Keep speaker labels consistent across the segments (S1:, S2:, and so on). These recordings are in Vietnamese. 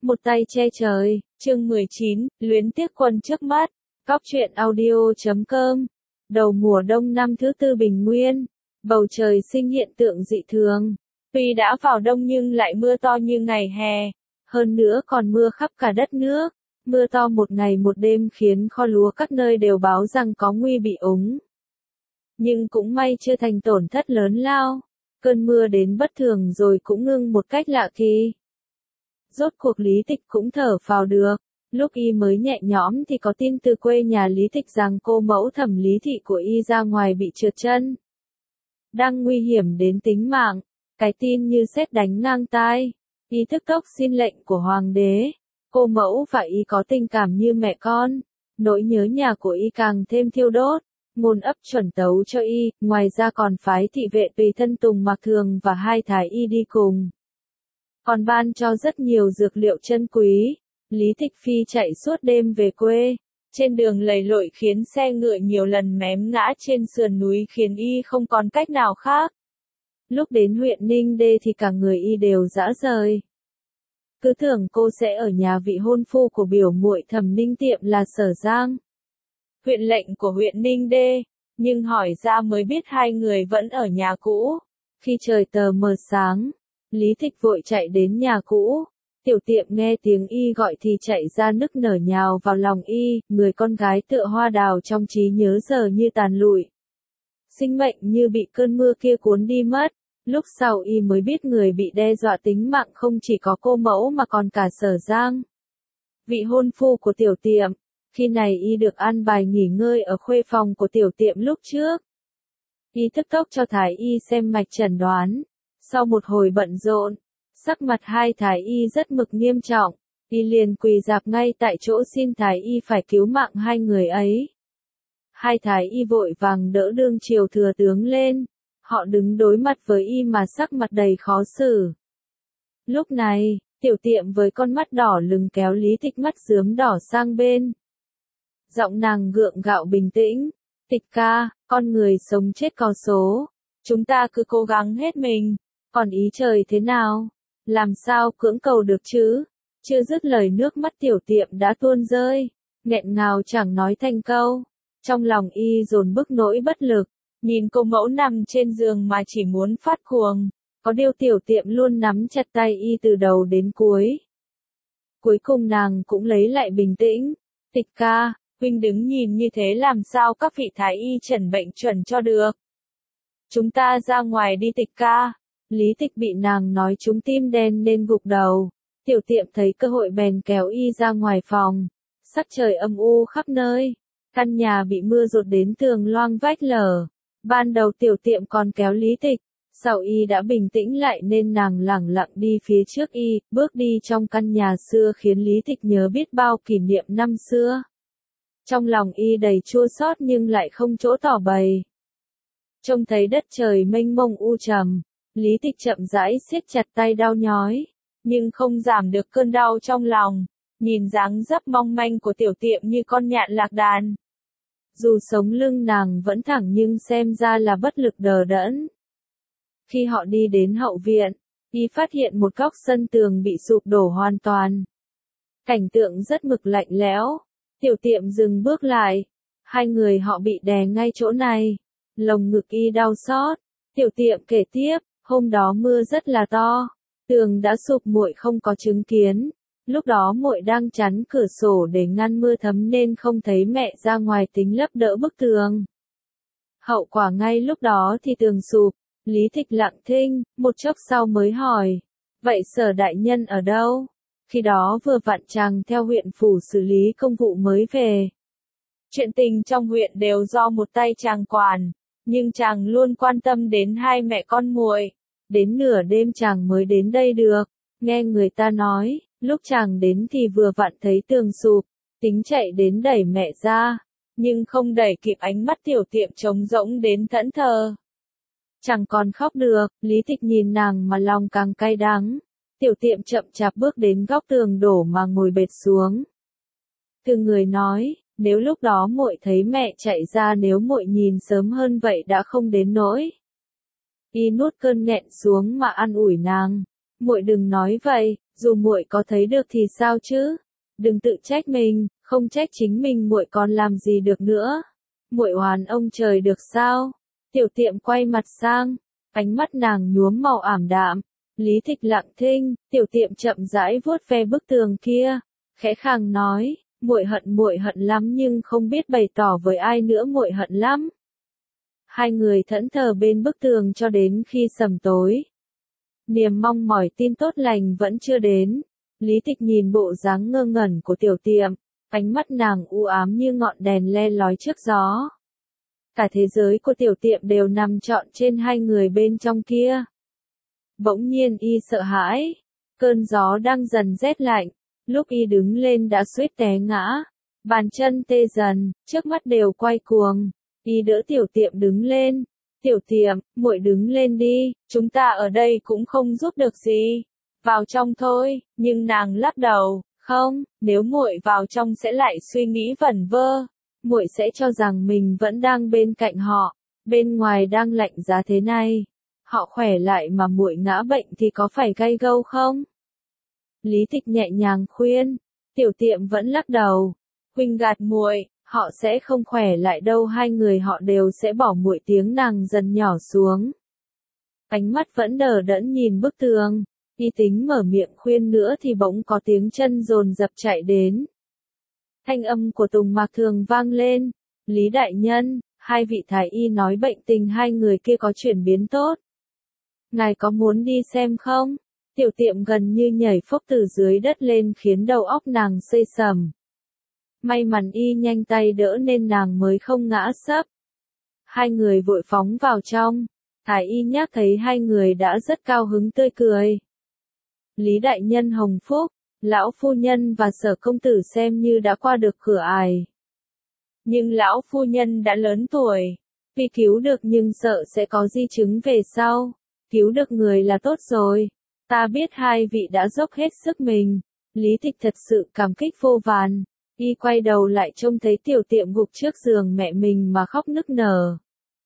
S1: Một tay che trời, chương 19, luyến tiếc quân trước mắt, Cóc truyện audio.com. Đầu mùa đông năm thứ tư bình nguyên, bầu trời sinh hiện tượng dị thường. Tuy đã vào đông nhưng lại mưa to như ngày hè, hơn nữa còn mưa khắp cả đất nước. Mưa to một ngày một đêm khiến kho lúa các nơi đều báo rằng có nguy bị úng. Nhưng cũng may chưa thành tổn thất lớn lao. Cơn mưa đến bất thường rồi cũng ngưng một cách lạ kỳ. Rốt cuộc Lý Tịch cũng thở phào được. Lúc y mới nhẹ nhõm thì có tin từ quê nhà Lý Tịch rằng cô mẫu Thẩm Lý Thị của y ra ngoài bị trượt chân. Đang nguy hiểm đến tính mạng. Cái tin như sét đánh ngang tai. Y tức tốc xin lệnh của hoàng đế. Cô mẫu và y có tình cảm như mẹ con. Nỗi nhớ nhà của y càng thêm thiêu đốt. Ngôn ấp chuẩn tấu cho y, ngoài ra còn phái thị vệ tùy thân Tùng Mặc Thường và hai thái y đi cùng. Còn ban cho rất nhiều dược liệu chân quý. Lý Tịch Phi chạy suốt đêm về quê. Trên đường lầy lội khiến xe ngựa nhiều lần mém ngã trên sườn núi khiến y không còn cách nào khác. Lúc đến huyện Ninh Đê thì cả người y đều rã rời. Cứ tưởng cô sẽ ở nhà vị hôn phu của biểu muội Thẩm Ninh Tiệm là Sở Giang, huyện lệnh của huyện Ninh Đê, nhưng hỏi ra mới biết hai người vẫn ở nhà cũ. Khi trời tờ mờ sáng, Lý Tịch vội chạy đến nhà cũ. Tiểu Tiệm nghe tiếng y gọi thì chạy ra nức nở nhào vào lòng y, người con gái tựa hoa đào trong trí nhớ giờ như tàn lụi. Sinh mệnh như bị cơn mưa kia cuốn đi mất. Lúc sau y mới biết người bị đe dọa tính mạng không chỉ có cô mẫu mà còn cả Sở Giang, vị hôn phu của Tiểu Tiệm. Khi này y được an bài nghỉ ngơi ở khuê phòng của Tiểu Tiệm lúc trước. Y tức tốc cho thái y xem mạch chẩn đoán. Sau một hồi bận rộn, sắc mặt hai thái y rất mực nghiêm trọng. Y liền quỳ rạp ngay tại chỗ xin thái y phải cứu mạng hai người ấy. Hai thái y vội vàng đỡ đương triều thừa tướng lên. Họ đứng đối mặt với y mà sắc mặt đầy khó xử. Lúc này, Tiểu Tiệm với con mắt đỏ lừng kéo Lý Tịch mắt rướm đỏ sang bên. Giọng nàng gượng gạo bình tĩnh. Tịch ca, con người sống chết có số. Chúng ta cứ cố gắng hết mình. Còn ý trời thế nào? Làm sao cưỡng cầu được chứ? Chưa dứt lời nước mắt Tiểu Tiệm đã tuôn rơi. Nghẹn ngào chẳng nói thành câu. Trong lòng y dồn bức nỗi bất lực. Nhìn cô mẫu nằm trên giường mà chỉ muốn phát cuồng. Có điều Tiểu Tiệm luôn nắm chặt tay y từ đầu đến cuối. Cuối cùng nàng cũng lấy lại bình tĩnh. Tịch ca, huynh đứng nhìn như thế làm sao các vị thái y chẩn bệnh chuẩn cho được. Chúng ta ra ngoài đi Tịch ca. Lý Tịch bị nàng nói trúng tim đen nên gục đầu. Tiểu Tiệm thấy cơ hội bèn kéo y ra ngoài phòng. Sắc trời âm u khắp nơi. Căn nhà bị mưa dột đến tường loang vách lở. Ban đầu Tiểu Tiệm còn kéo Lý Tịch. Sau y đã bình tĩnh lại nên nàng lẳng lặng đi phía trước y, bước đi trong căn nhà xưa khiến Lý Tịch nhớ biết bao kỷ niệm năm xưa. Trong lòng y đầy chua xót nhưng lại không chỗ tỏ bày. Trông thấy đất trời mênh mông u trầm, Lý Tịch chậm rãi siết chặt tay đau nhói, nhưng không giảm được cơn đau trong lòng, nhìn dáng dấp mong manh của Tiểu Tiệm như con nhạn lạc đàn. Dù sống lưng nàng vẫn thẳng nhưng xem ra là bất lực đờ đẫn. Khi họ đi đến hậu viện, y phát hiện một góc sân tường bị sụp đổ hoàn toàn. Cảnh tượng rất mực lạnh lẽo. Tiểu Tiệm dừng bước lại. Hai người họ bị đè ngay chỗ này. Lồng ngực y đau xót. Tiểu Tiệm kể tiếp, hôm đó mưa rất là to. Tường đã sụp muội không có chứng kiến. Lúc đó muội đang chắn cửa sổ để ngăn mưa thấm nên không thấy mẹ ra ngoài tính lấp đỡ bức tường. Hậu quả ngay lúc đó thì tường sụp. Lý Tịch lặng thinh, một chốc sau mới hỏi. Vậy Sở đại nhân ở đâu? Khi đó vừa vặn chàng theo huyện phủ xử lý công vụ mới về. Chuyện tình trong huyện đều do một tay chàng quản, nhưng chàng luôn quan tâm đến hai mẹ con muội. Đến nửa đêm chàng mới đến đây được. Nghe người ta nói, lúc chàng đến thì vừa vặn thấy tường sụp, tính chạy đến đẩy mẹ ra, nhưng không đẩy kịp ánh mắt Tiểu Tiệm trống rỗng đến thẫn thờ. Chẳng còn khóc được, Lý Tịch nhìn nàng mà lòng càng cay đắng. Tiểu Tiệm chậm chạp bước đến góc tường đổ mà ngồi bệt xuống. Từ người nói, nếu lúc đó muội thấy mẹ chạy ra nếu muội nhìn sớm hơn vậy đã không đến nỗi. Y nuốt cơn nghẹn xuống mà an ủi nàng. Muội đừng nói vậy, Dù muội có thấy được thì sao chứ? Đừng tự trách mình, không trách chính mình muội còn làm gì được nữa. Muội oán ông trời được sao? Tiểu Tiệm quay mặt sang, ánh mắt nàng nhuốm màu ảm đạm. Lý Tịch lặng thinh, Tiểu Tiệm chậm rãi vuốt ve bức tường kia, khẽ khàng nói, muội hận lắm nhưng không biết bày tỏ với ai nữa, muội hận lắm. Hai người thẫn thờ bên bức tường cho đến khi sầm tối. Niềm mong mỏi tin tốt lành vẫn chưa đến. Lý Tịch nhìn bộ dáng ngơ ngẩn của Tiểu Tiệm, ánh mắt nàng u ám như ngọn đèn le lói trước gió. Cả thế giới của Tiểu Tiệm đều nằm trọn trên hai người bên trong kia. Bỗng nhiên y sợ hãi, cơn gió đang dần rét lạnh, lúc y đứng lên đã suýt té ngã, bàn chân tê dần, trước mắt đều quay cuồng. Y đỡ Tiểu Tiệm đứng lên. Tiểu Tiệm, muội đứng lên đi, chúng ta ở đây cũng không giúp được gì. Vào trong thôi, nhưng nàng lắc đầu, không, nếu muội vào trong sẽ lại suy nghĩ vẩn vơ. Muội sẽ cho rằng mình vẫn đang bên cạnh họ, bên ngoài đang lạnh giá thế này. Họ khỏe lại mà muội ngã bệnh thì có phải gay gâu không? Lý Tịch nhẹ nhàng khuyên, Tiểu Tiệm vẫn lắc đầu. Huynh gạt muội, họ sẽ không khỏe lại đâu, hai người họ đều sẽ bỏ muội, tiếng nàng dần nhỏ xuống. Ánh mắt vẫn đờ đẫn nhìn bức tường, y tính mở miệng khuyên nữa thì bỗng có tiếng chân dồn dập chạy đến. Thanh âm của Tùng Mạc Thường vang lên, Lý đại nhân, hai vị thái y nói bệnh tình hai người kia có chuyển biến tốt. Ngài có muốn đi xem không? Tiểu Tiệm gần như nhảy phốc từ dưới đất lên khiến đầu óc nàng xây sầm. May mắn y nhanh tay đỡ nên nàng mới không ngã sấp. Hai người vội phóng vào trong, thái y nhắc thấy hai người đã rất cao hứng tươi cười. Lý đại nhân hồng phúc, lão phu nhân và Sở công tử xem như đã qua được cửa ải. Nhưng lão phu nhân đã lớn tuổi, vì cứu được nhưng sợ sẽ có di chứng về sau. Cứu được người là tốt rồi. Ta biết hai vị đã dốc hết sức mình. Lý Tịch thật sự cảm kích vô vàn. Y quay đầu lại trông thấy Tiểu Tiệm gục trước giường mẹ mình mà khóc nức nở.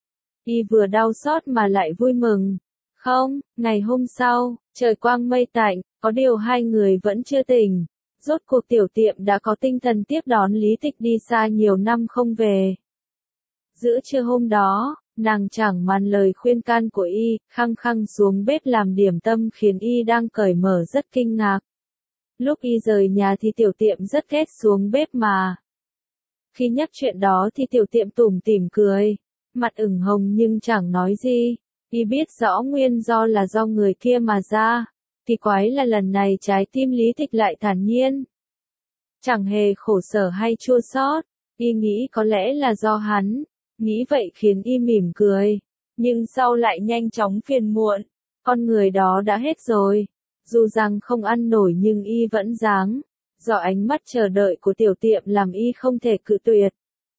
S1: Y vừa đau xót mà lại vui mừng. Không, ngày hôm sau, trời quang mây tạnh, có điều hai người vẫn chưa tỉnh. Rốt cuộc Tiểu Tiệm đã có tinh thần tiếp đón Lý Tịch đi xa nhiều năm không về. Giữa trưa hôm đó, nàng chẳng màng lời khuyên can của y, khăng khăng xuống bếp làm điểm tâm khiến y đang cởi mở rất kinh ngạc. Lúc y rời nhà thì Tiểu Tiệm rất ghét xuống bếp mà. Khi nhắc chuyện đó thì Tiểu Tiệm tủm tỉm cười, mặt ửng hồng nhưng chẳng nói gì. Y biết rõ nguyên do là do người kia mà ra. Kỳ quái là lần này trái tim Lý Tịch lại thản nhiên. Chẳng hề khổ sở hay chua xót. Y nghĩ có lẽ là do hắn. Nghĩ vậy khiến y mỉm cười. Nhưng sau lại nhanh chóng phiền muộn. Con người đó đã hết rồi. Dù rằng không ăn nổi nhưng y vẫn dáng. Do ánh mắt chờ đợi của Tiểu Tiệm làm y không thể cự tuyệt.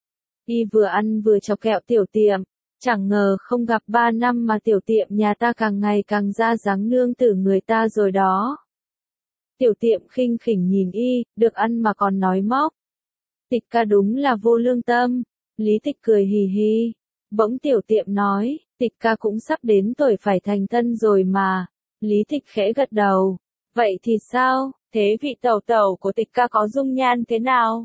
S1: Y vừa ăn vừa chọc kẹo Tiểu Tiệm. Chẳng ngờ không gặp 3 năm mà Tiểu Tiệm nhà ta càng ngày càng ra dáng nương tử người ta rồi đó. Tiểu Tiệm khinh khỉnh nhìn y, được ăn mà còn nói móc. Tịch ca đúng là vô lương tâm. Lý Tịch cười hì hì. Bỗng Tiểu Tiệm nói, Tịch ca cũng sắp đến tuổi phải thành thân rồi mà. Lý Tịch khẽ gật đầu. Vậy thì sao, thế vị tẩu tẩu của Tịch ca có dung nhan thế nào?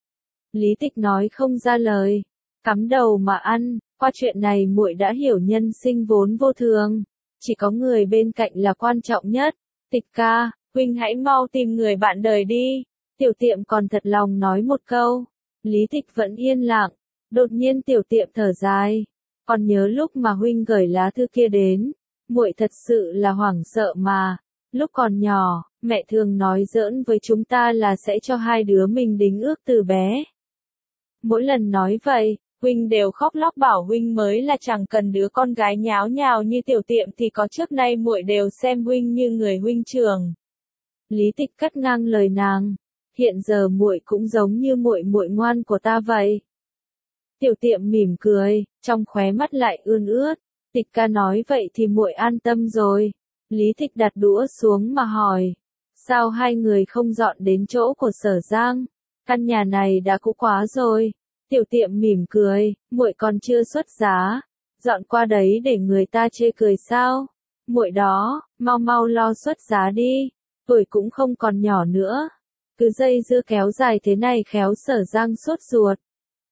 S1: Lý Tịch nói không ra lời. Cắm đầu mà ăn, qua chuyện này muội đã hiểu nhân sinh vốn vô thường. Chỉ có người bên cạnh là quan trọng nhất. Tịch ca, huynh hãy mau tìm người bạn đời đi. Tiểu Tiệm còn thật lòng nói một câu. Lý Tịch vẫn yên lặng. Đột nhiên Tiểu Tiệm thở dài. Còn nhớ lúc mà huynh gửi lá thư kia đến. Muội thật sự là hoảng sợ mà. Lúc còn nhỏ, mẹ thường nói giỡn với chúng ta là sẽ cho hai đứa mình đính ước từ bé. Mỗi lần nói vậy, huynh đều khóc lóc bảo huynh mới là chẳng cần đứa con gái nháo nhào như Tiểu Tiệm thì có, trước nay muội đều xem huynh như người huynh trưởng. Lý Tịch cắt ngang lời nàng. Hiện giờ muội cũng giống như muội muội ngoan của ta vậy. Tiểu Tiệm mỉm cười, trong khóe mắt lại ươn ướt. Tịch ca nói vậy thì muội an tâm rồi. Lý Tịch đặt đũa xuống mà hỏi. Sao hai người không dọn đến chỗ của Sở Giang? Căn nhà này đã cũ quá rồi. Tiểu Tiệm mỉm cười, muội còn chưa xuất giá. Dọn qua đấy để người ta chê cười sao? Muội đó, mau mau lo xuất giá đi. tuổi cũng không còn nhỏ nữa. Cứ dây dưa kéo dài thế này khéo Sở Giang sốt ruột.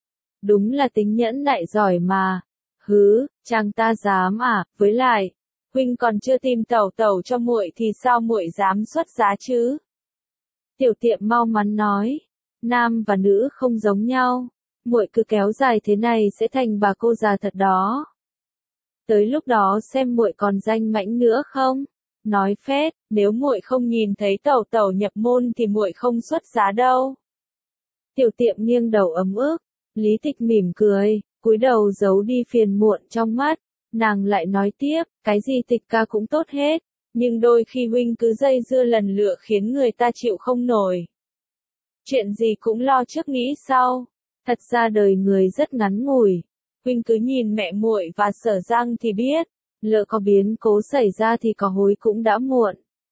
S1: Đúng là tính nhẫn nại giỏi mà. Hứ, chàng ta dám à, với lại, huynh còn chưa tìm tẩu tẩu cho muội thì sao muội dám xuất giá chứ? Tiểu Tiệm mau mắn nói, nam và nữ không giống nhau, muội cứ kéo dài thế này sẽ thành bà cô già thật đó. Tới lúc đó xem muội còn danh mãnh nữa không? Nói phét, nếu muội không nhìn thấy tẩu tẩu nhập môn thì muội không xuất giá đâu. Tiểu Tiệm nghiêng đầu ấm ức, Lý Tịch mỉm cười, cúi đầu giấu đi phiền muộn trong mắt, nàng lại nói tiếp, cái gì Tịch ca cũng tốt hết, nhưng đôi khi huynh cứ dây dưa lần lựa khiến người ta chịu không nổi. Chuyện gì cũng lo trước nghĩ sau, thật ra đời người rất ngắn ngủi, huynh cứ nhìn mẹ muội và Sở Giang thì biết, lỡ có biến cố xảy ra thì có hối cũng đã muộn.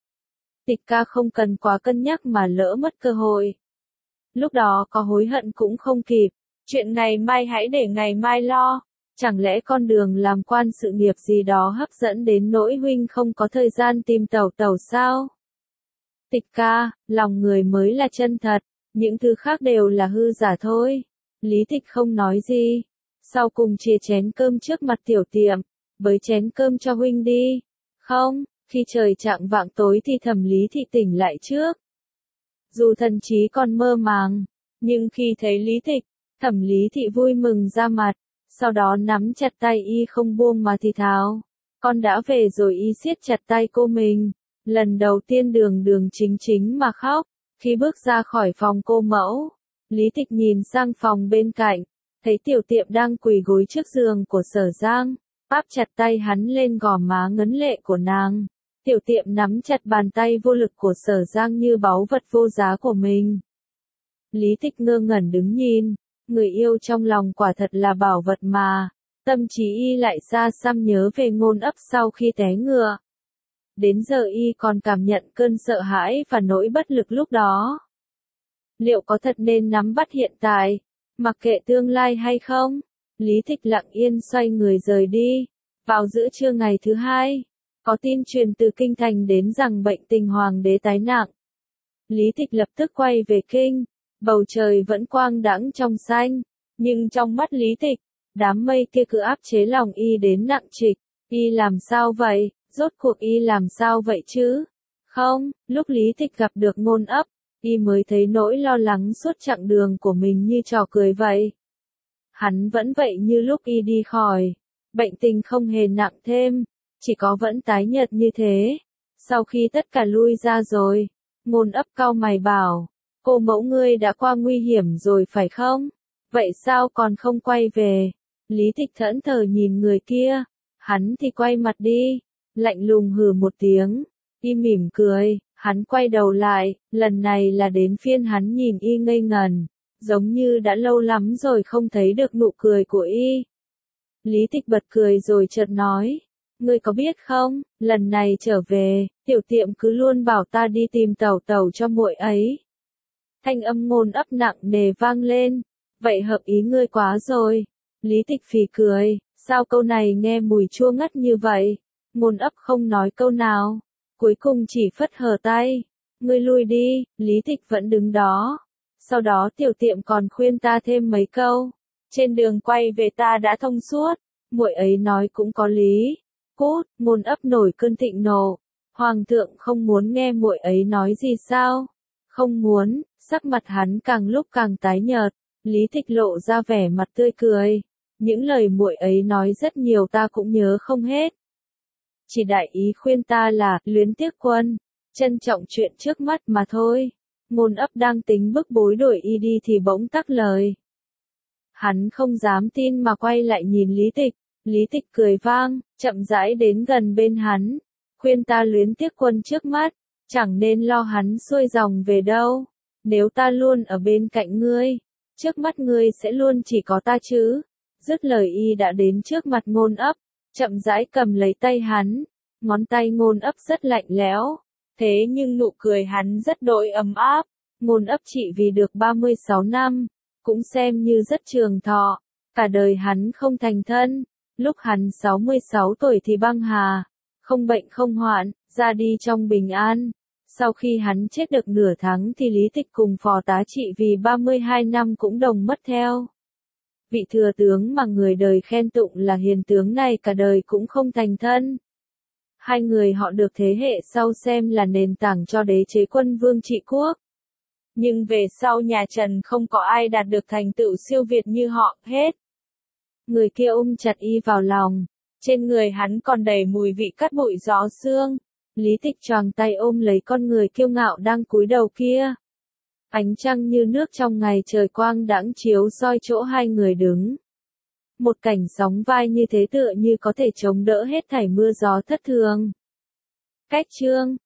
S1: Tịch ca không cần quá cân nhắc mà lỡ mất cơ hội. Lúc đó có hối hận cũng không kịp, chuyện ngày mai hãy để ngày mai lo, chẳng lẽ con đường làm quan sự nghiệp gì đó hấp dẫn đến nỗi huynh không có thời gian tìm tẩu tẩu sao? Tịch ca, lòng người mới là chân thật, những thứ khác đều là hư giả thôi. Lý Tịch không nói gì, sau cùng chia chén cơm trước mặt Tiểu Tiệm, bới chén cơm cho huynh đi. Không, khi trời chạng vạng tối thì Thẩm Lý Thị tỉnh lại trước. Dù thần trí còn mơ màng, nhưng khi thấy Lý Tịch, Thẩm Lý Thị vui mừng ra mặt, sau đó nắm chặt tay y không buông mà thì thào. Con đã về rồi, y siết chặt tay cô mình. Lần đầu tiên đường đường chính chính mà khóc, khi bước ra khỏi phòng cô mẫu. Lý Tịch nhìn sang phòng bên cạnh, thấy Tiểu Tiệm đang quỳ gối trước giường của Sở Giang, áp chặt tay hắn lên gò má ngấn lệ của nàng. Tiểu Tiệm nắm chặt bàn tay vô lực của Sở Giang như báu vật vô giá của mình. Lý Tịch ngơ ngẩn đứng nhìn, người yêu trong lòng quả thật là bảo vật mà, tâm trí y lại xa xăm nhớ về Ngôn Ấp sau khi té ngựa. Đến giờ y còn cảm nhận cơn sợ hãi và nỗi bất lực lúc đó. Liệu có thật nên nắm bắt hiện tại, mặc kệ tương lai hay không? Lý Tịch lặng yên xoay người rời đi. Vào giữa trưa ngày thứ hai, có tin truyền từ kinh thành đến rằng bệnh tình hoàng đế tái nặng. Lý Tịch lập tức quay về kinh, bầu trời vẫn quang đãng trong xanh, nhưng trong mắt Lý Tịch, đám mây kia cứ áp chế lòng y đến nặng trịch. Y làm sao vậy? Rốt cuộc y làm sao vậy chứ? Không, lúc Lý Tịch gặp được Ngôn Ấp, y mới thấy nỗi lo lắng suốt chặng đường của mình như trò cười vậy. Hắn vẫn vậy như lúc y đi khỏi, bệnh tình không hề nặng thêm, chỉ có vẫn tái nhợt như thế. Sau khi tất cả lui ra rồi, Ngôn Ấp cau mày bảo, cô mẫu ngươi đã qua nguy hiểm rồi phải không? Vậy sao còn không quay về? Lý Tịch thẫn thờ nhìn người kia, hắn thì quay mặt đi, lạnh lùng hừ một tiếng, y mỉm cười, hắn quay đầu lại, lần này là đến phiên hắn nhìn y ngây ngần, giống như đã lâu lắm rồi không thấy được nụ cười của y. Lý Tịch bật cười rồi chợt nói, ngươi có biết không, lần này trở về, Tiểu Tiệm cứ luôn bảo ta đi tìm tẩu tẩu cho muội ấy. Thanh âm Ngôn Ấp nặng nề vang lên, vậy hợp ý ngươi quá rồi. Lý Tịch phì cười, sao câu này nghe mùi chua ngắt như vậy? Ngôn Ấp không nói câu nào, cuối cùng chỉ phất hờ tay. Ngươi lui đi, Lý Tịch vẫn đứng đó. Sau đó Tiểu Tiệm còn khuyên ta thêm mấy câu. Trên đường quay về ta đã thông suốt, muội ấy nói cũng có lý. Cút, Ngôn Ấp nổi cơn thịnh nộ. Hoàng thượng không muốn nghe muội ấy nói gì sao? Không muốn, sắc mặt hắn càng lúc càng tái nhợt. Lý Tịch lộ ra vẻ mặt tươi cười. Những lời muội ấy nói rất nhiều ta cũng nhớ không hết. Chỉ đại ý khuyên ta là, luyến tiếc quân, trân trọng chuyện trước mắt mà thôi. Ngôn Ấp đang tính bức bối đuổi y đi thì bỗng tắc lời. Hắn không dám tin mà quay lại nhìn Lý Tịch. Lý Tịch cười vang, chậm rãi đến gần bên hắn. Khuyên ta luyến tiếc quân trước mắt, chẳng nên lo hắn xuôi dòng về đâu. Nếu ta luôn ở bên cạnh ngươi, trước mắt ngươi sẽ luôn chỉ có ta chứ. Dứt lời y đã đến trước mặt Ngôn Ấp, chậm rãi cầm lấy tay hắn. Ngón tay Ngôn Ấp rất lạnh lẽo, thế nhưng nụ cười hắn rất đỗi ấm áp. Ngôn Ấp chỉ vì được 36 năm, cũng xem như rất trường thọ. Cả đời hắn không thành thân, lúc hắn 66 tuổi thì băng hà, không bệnh không hoạn, ra đi trong bình an. Sau khi hắn chết được nửa tháng thì Lý Tịch cùng phò tá trị vì 32 năm cũng đồng mất theo. Vị thừa tướng mà người đời khen tụng là hiền tướng này cả đời cũng không thành thân. Hai người họ được thế hệ sau xem là nền tảng cho đế chế quân vương trị quốc. Nhưng về sau nhà Trần không có ai đạt được thành tựu siêu việt như họ hết. Người kia chặt y vào lòng. Trên người hắn còn đầy mùi vị cát bụi gió sương. Lý Tịch choàng tay ôm lấy con người kiêu ngạo đang cúi đầu kia. Ánh trăng như nước trong ngày trời quang đãng chiếu soi chỗ hai người đứng. Một cảnh sóng vai như thế tựa như có thể chống đỡ hết thảy mưa gió thất thường. Cách chương